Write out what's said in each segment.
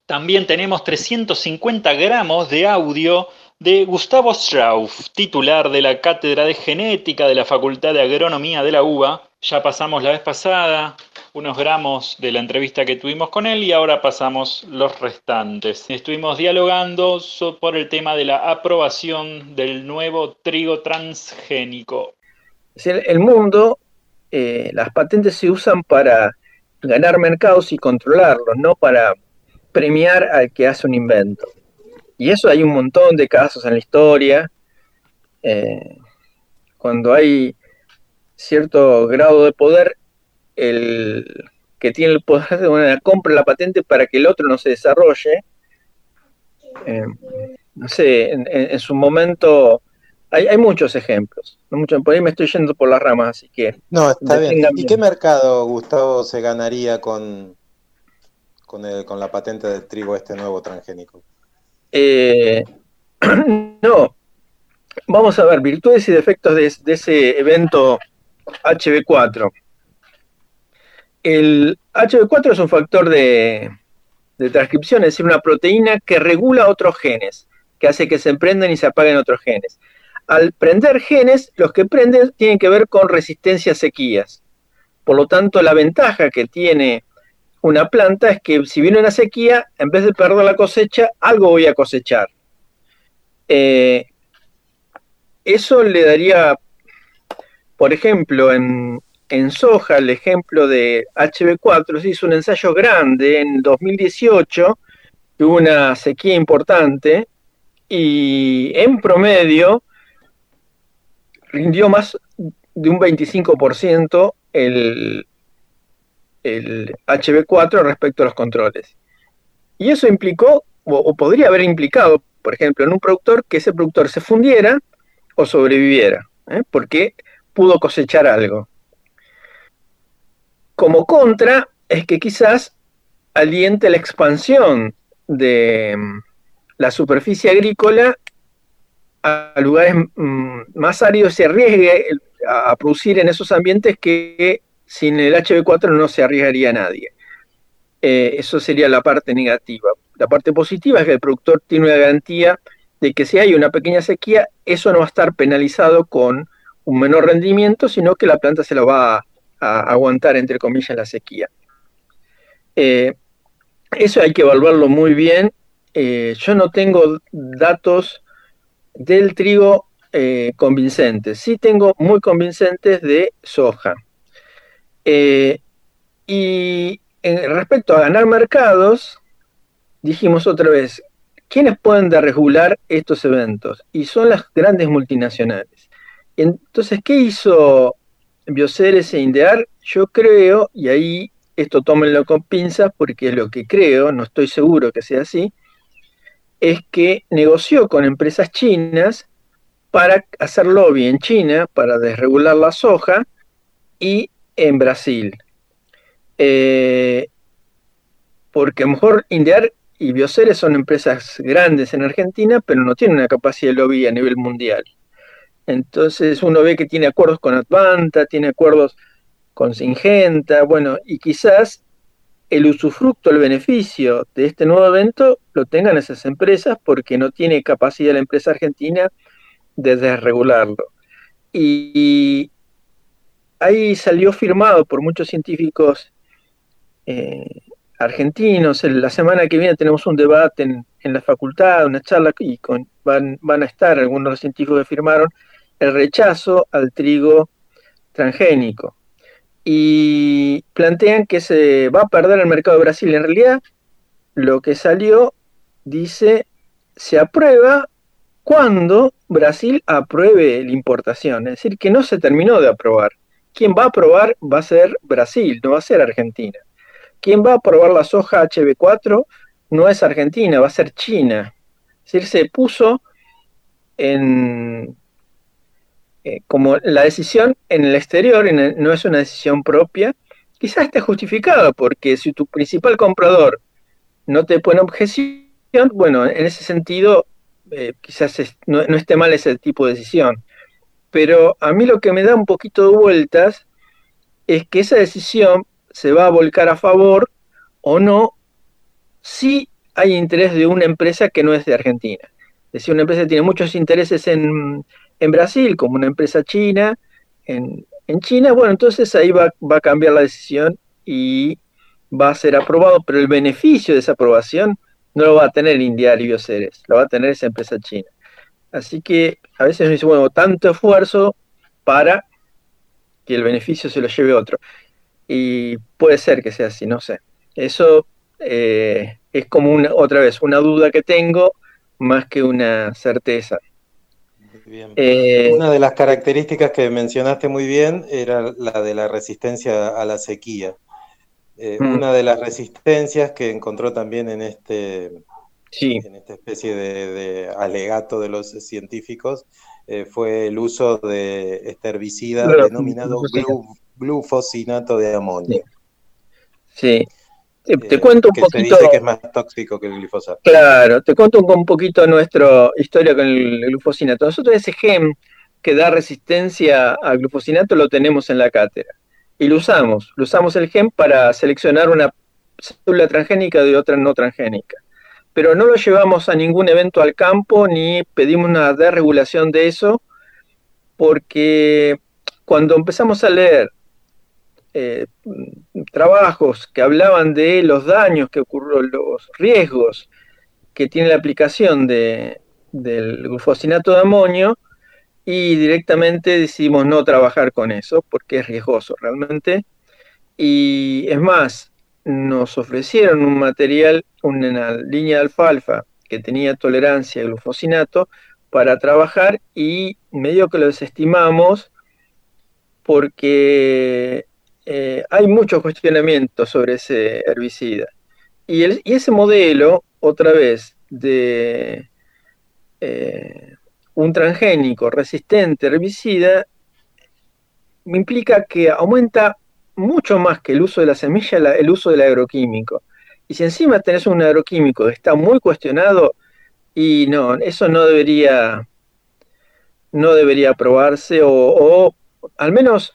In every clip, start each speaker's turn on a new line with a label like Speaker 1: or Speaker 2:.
Speaker 1: También tenemos 350 gramos de audio de Gustavo Strauff, titular de la Cátedra de Genética de la Facultad de Agronomía de la UBA. Ya pasamos la vez pasada unos gramos de la entrevista que tuvimos con él y ahora pasamos los restantes. Estuvimos dialogando por el tema de la aprobación del nuevo trigo transgénico.
Speaker 2: El mundo, las patentes se usan para ganar mercados y controlarlos, no para premiar al que hace un invento. Y eso hay un montón de casos en la historia. Cuando hay cierto grado de poder, el que tiene el poder de una compra la patente para que el otro no se desarrolle. No sé, en su momento hay muchos ejemplos. Por ahí me estoy yendo por las ramas, así que
Speaker 3: No, está bien. ¿Y qué
Speaker 2: bien.
Speaker 3: mercado, Gustavo, se ganaría con la patente del trigo este nuevo transgénico?
Speaker 2: No, vamos a ver, virtudes y defectos de ese evento HB4. El HB4 es un factor de transcripción, es decir, una proteína que regula otros genes, que hace que se prenden y se apaguen otros genes. Al prender genes, los que prenden tienen que ver con resistencia a sequías. Por lo tanto, la ventaja que tiene una planta es que si viene una sequía, en vez de perder la cosecha, algo voy a cosechar. Eso le daría, por ejemplo, en soja, el ejemplo de HB4, se hizo un ensayo grande en 2018, hubo una sequía importante y en promedio rindió más de un 25% el HB4 respecto a los controles. Y eso implicó, o podría haber implicado, por ejemplo, en un productor, que ese productor se fundiera o sobreviviera, porque pudo cosechar algo. Como contra, es que quizás aliente la expansión de la superficie agrícola a lugares más áridos, se arriesgue a producir en esos ambientes que sin el HB4 no se arriesgaría nadie. Eso sería la parte negativa. La parte positiva es que el productor tiene una garantía de que si hay una pequeña sequía, eso no va a estar penalizado con un menor rendimiento, sino que la planta se lo va a aguantar, entre comillas, la sequía. Eso hay que evaluarlo muy bien. Yo no tengo datos del trigo convincentes. Sí tengo muy convincentes de soja. Y respecto a ganar mercados, dijimos otra vez, ¿quiénes pueden regular estos eventos? Y son las grandes multinacionales. Entonces, ¿qué hizo Bioceres e Indear? Yo creo, y ahí esto tómenlo con pinzas porque es lo que creo, no estoy seguro que sea así, es que negoció con empresas chinas para hacer lobby en China, para desregular la soja, y en Brasil. Porque a lo mejor Indear y Bioceres son empresas grandes en Argentina, pero no tienen una capacidad de lobby a nivel mundial. Entonces uno ve que tiene acuerdos con Advanta, tiene acuerdos con Syngenta, bueno, y quizás el usufructo, el beneficio de este nuevo evento lo tengan esas empresas porque no tiene capacidad la empresa argentina de desregularlo. Y ahí salió firmado por muchos científicos argentinos. La semana que viene tenemos un debate en la facultad, una charla, y van a estar algunos de los científicos que firmaron el rechazo al trigo transgénico. Y plantean que se va a perder el mercado de Brasil. En realidad, lo que salió dice, se aprueba cuando Brasil apruebe la importación. Es decir, que no se terminó de aprobar. Quien va a aprobar va a ser Brasil, no va a ser Argentina. Quien va a aprobar la soja HB4 no es Argentina, va a ser China. Es decir, se puso como la decisión en el exterior, no es una decisión propia. Quizás esté justificada, porque si tu principal comprador no te pone objeción, bueno, en ese sentido quizás no esté mal ese tipo de decisión. Pero a mí lo que me da un poquito de vueltas es que esa decisión se va a volcar a favor o no si hay interés de una empresa que no es de Argentina. Es decir, una empresa que tiene muchos intereses en Brasil, como una empresa china, en China, bueno, entonces ahí va a cambiar la decisión y va a ser aprobado, pero el beneficio de esa aprobación no lo va a tener Indial y Bioceres, lo va a tener esa empresa china. Así que a veces uno dice, bueno, tanto esfuerzo para que el beneficio se lo lleve otro. Y puede ser que sea así, no sé. Eso es como otra vez una duda que tengo más que una certeza.
Speaker 3: Bien. Una de las características que mencionaste muy bien era la de la resistencia a la sequía. Una de las resistencias que encontró también en esta especie de alegato de los científicos fue el uso de este herbicida denominado glufosinato de amonio.
Speaker 2: Sí. Te cuento un
Speaker 3: que
Speaker 2: poquito.
Speaker 3: Se dice que es más tóxico que el glifosato.
Speaker 2: Claro, te cuento un poquito nuestra historia con el glufosinato. Nosotros ese gen que da resistencia al glufosinato lo tenemos en la cátedra. Y lo usamos el gen para seleccionar una célula transgénica de otra no transgénica. Pero no lo llevamos a ningún evento al campo ni pedimos una desregulación de eso, porque cuando empezamos a leer trabajos que hablaban de los daños que ocurrieron, los riesgos que tiene la aplicación del glufosinato de amonio, y directamente decidimos no trabajar con eso porque es riesgoso realmente. Y es más, nos ofrecieron un material, una línea de alfalfa que tenía tolerancia al glufosinato para trabajar y medio que lo desestimamos porque hay muchos cuestionamientos sobre ese herbicida. Y ese modelo, otra vez, de un transgénico resistente herbicida, implica que aumenta mucho más que el uso de la semilla el uso del agroquímico. Y si encima tenés un agroquímico que está muy cuestionado, y no, eso no debería aprobarse, o al menos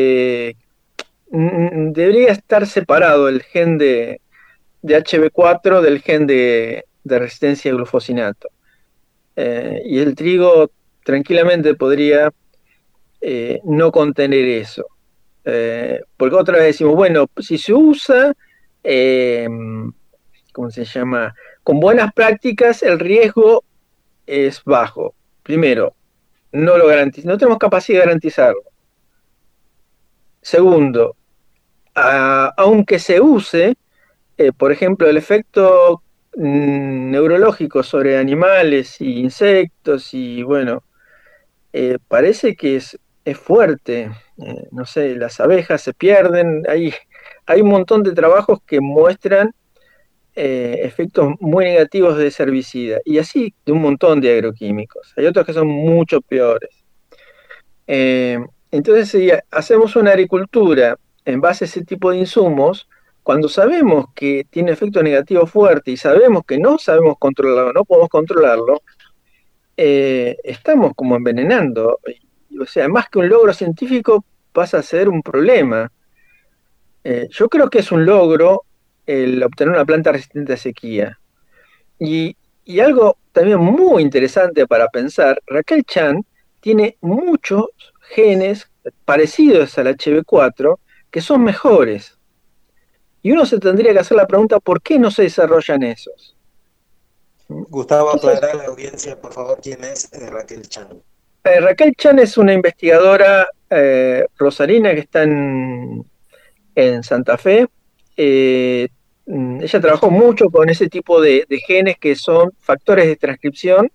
Speaker 2: debería estar separado el gen de HB4 del gen de resistencia al glufosinato. Y el trigo tranquilamente podría no contener eso. Porque otra vez decimos, bueno, si se usa, ¿cómo se llama? Con buenas prácticas, el riesgo es bajo. Primero, no tenemos capacidad de garantizarlo. Segundo, aunque se use, por ejemplo, el efecto neurológico sobre animales y insectos, y bueno, parece que es fuerte. No sé, las abejas se pierden. Hay un montón de trabajos que muestran efectos muy negativos de ese herbicida, y así de un montón de agroquímicos. Hay otros que son mucho peores. Entonces, si hacemos una agricultura en base a ese tipo de insumos, cuando sabemos que tiene efecto negativo fuerte y sabemos que no sabemos controlarlo, no podemos controlarlo, estamos como envenenando. O sea, más que un logro científico, pasa a ser un problema. Yo creo que es un logro el obtener una planta resistente a sequía. Y algo también muy interesante para pensar, Raquel Chan tiene muchos genes parecidos al HB4 que son mejores. Y uno se tendría que hacer la pregunta, ¿por qué no se desarrollan esos?
Speaker 3: Gustavo, aclarar a la audiencia, por favor, quién es Raquel Chan.
Speaker 2: Raquel Chan es una investigadora rosarina que está en Santa Fe. Ella trabajó mucho con ese tipo de genes que son factores de transcripción,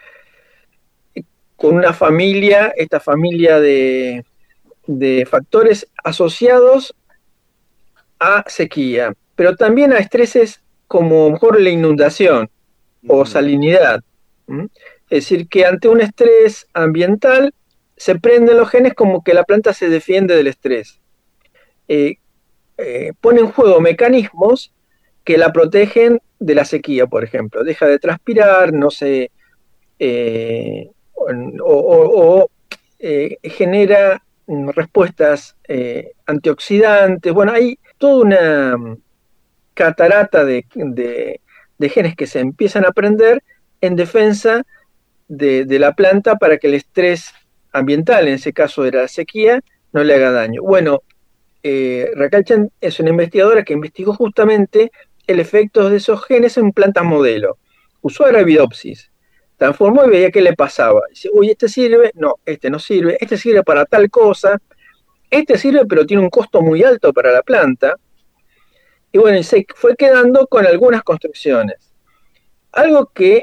Speaker 2: con una familia, esta familia de factores asociados a sequía, pero también a estreses como mejor la inundación o salinidad. Es decir, que ante un estrés ambiental se prenden los genes como que la planta se defiende del estrés. Pone en juego mecanismos que la protegen de la sequía, por ejemplo. Deja de transpirar, no se... genera respuestas antioxidantes. Bueno, hay toda una catarata de de genes que se empiezan a aprender en defensa de la planta para que el estrés ambiental, en ese caso era la sequía, no le haga daño. Bueno, Raquel Chen es una investigadora que investigó justamente el efecto de esos genes en plantas modelo. Usó Arabidopsis, transformó y veía qué le pasaba. Dice, uy, este sirve, no, este no sirve, este sirve para tal cosa, este sirve pero tiene un costo muy alto para la planta. Y bueno, se fue quedando con algunas construcciones. Algo que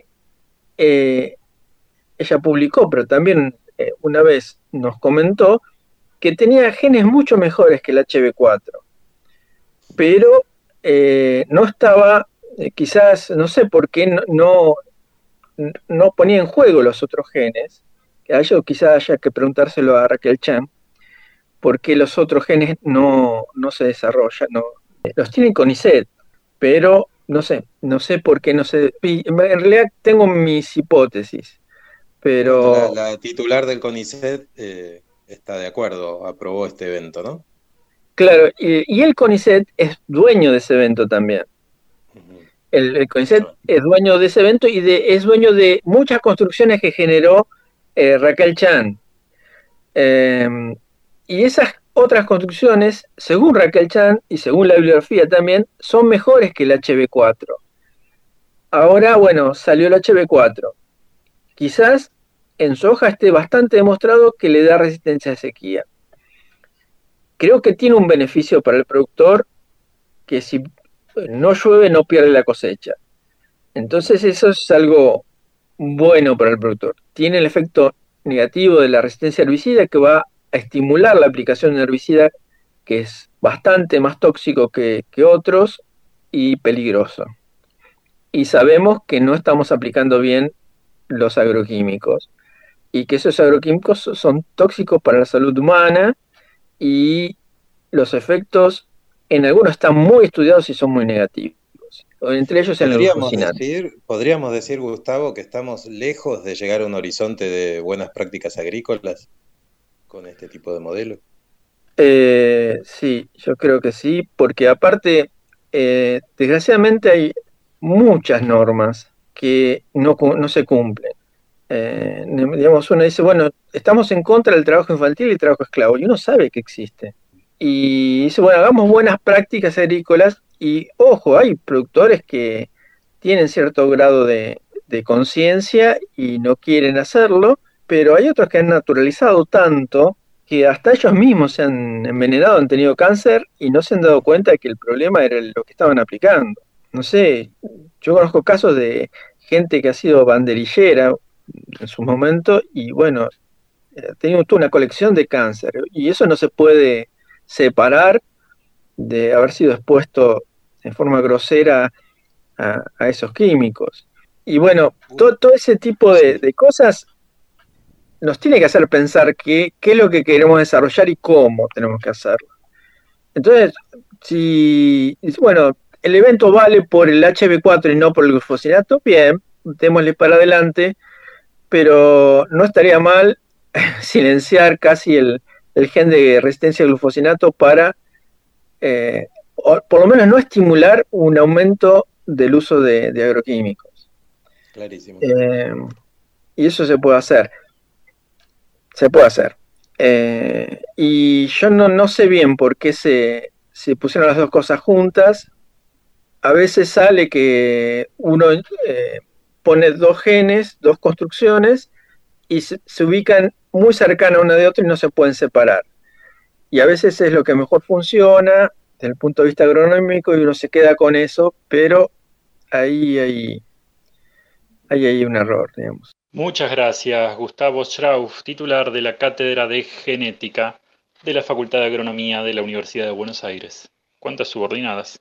Speaker 2: ella publicó, pero también una vez nos comentó, que tenía genes mucho mejores que el HB4, pero no estaba, quizás, no sé por qué no ponía en juego los otros genes, que a ello quizás haya que preguntárselo a Raquel Chen, por qué los otros genes no se desarrollan, los tienen CONICET, pero no sé por qué no se... En realidad tengo mis hipótesis, pero...
Speaker 3: Bueno, la titular del CONICET está de acuerdo, aprobó este evento, ¿no?
Speaker 2: Claro, y el CONICET es dueño de ese evento también. El CONICET es dueño de ese evento y es dueño de muchas construcciones que generó Raquel Chen. Y esas otras construcciones, según Raquel Chen y según la bibliografía también, son mejores que el HB4. Ahora, bueno, salió el HB4. Quizás en soja esté bastante demostrado que le da resistencia a sequía. Creo que tiene un beneficio para el productor que si no llueve no pierde la cosecha. Entonces eso es algo bueno para el productor. Tiene el efecto negativo de la resistencia herbicida que va a estimular la aplicación de herbicida que es bastante más tóxico que otros y peligroso. Y sabemos que no estamos aplicando bien los agroquímicos y que esos agroquímicos son tóxicos para la salud humana y los efectos en algunos están muy estudiados y son muy negativos. Entre ellos en el glufosinato.
Speaker 3: ¿Podríamos decir, Gustavo, que estamos lejos de llegar a un horizonte de buenas prácticas agrícolas con este tipo de modelo?
Speaker 2: Sí, yo creo que sí, porque aparte, desgraciadamente hay muchas normas que no se cumplen. Digamos, uno dice, bueno, estamos en contra del trabajo infantil y el trabajo esclavo, y uno sabe que existe. Y dice, bueno, hagamos buenas prácticas agrícolas y, ojo, hay productores que tienen cierto grado de conciencia y no quieren hacerlo, pero hay otros que han naturalizado tanto que hasta ellos mismos se han envenenado, han tenido cáncer y no se han dado cuenta de que el problema era lo que estaban aplicando. No sé, yo conozco casos de gente que ha sido banderillera en su momento y bueno, tenía una colección de cáncer y eso no se puede separar de haber sido expuesto en forma grosera a esos químicos. Y bueno, todo ese tipo de cosas nos tiene que hacer pensar qué es lo que queremos desarrollar y cómo tenemos que hacerlo. Entonces, bueno, el evento vale por el HB4 y no por el glufosinato, bien, démosle para adelante, pero no estaría mal silenciar casi el gen de resistencia al glufosinato para, por lo menos no estimular un aumento del uso de agroquímicos.
Speaker 3: Clarísimo.
Speaker 2: Y eso se puede hacer. Se puede hacer. Y yo no sé bien por qué se pusieron las dos cosas juntas. A veces sale que uno pone dos genes, dos construcciones, y se ubican muy cercanas una de otra y no se pueden separar. Y a veces es lo que mejor funciona desde el punto de vista agronómico y uno se queda con eso, pero ahí hay un error, digamos.
Speaker 1: Muchas gracias, Gustavo Schrauf, titular de la Cátedra de Genética de la Facultad de Agronomía de la Universidad de Buenos Aires. ¿Cuántas subordinadas?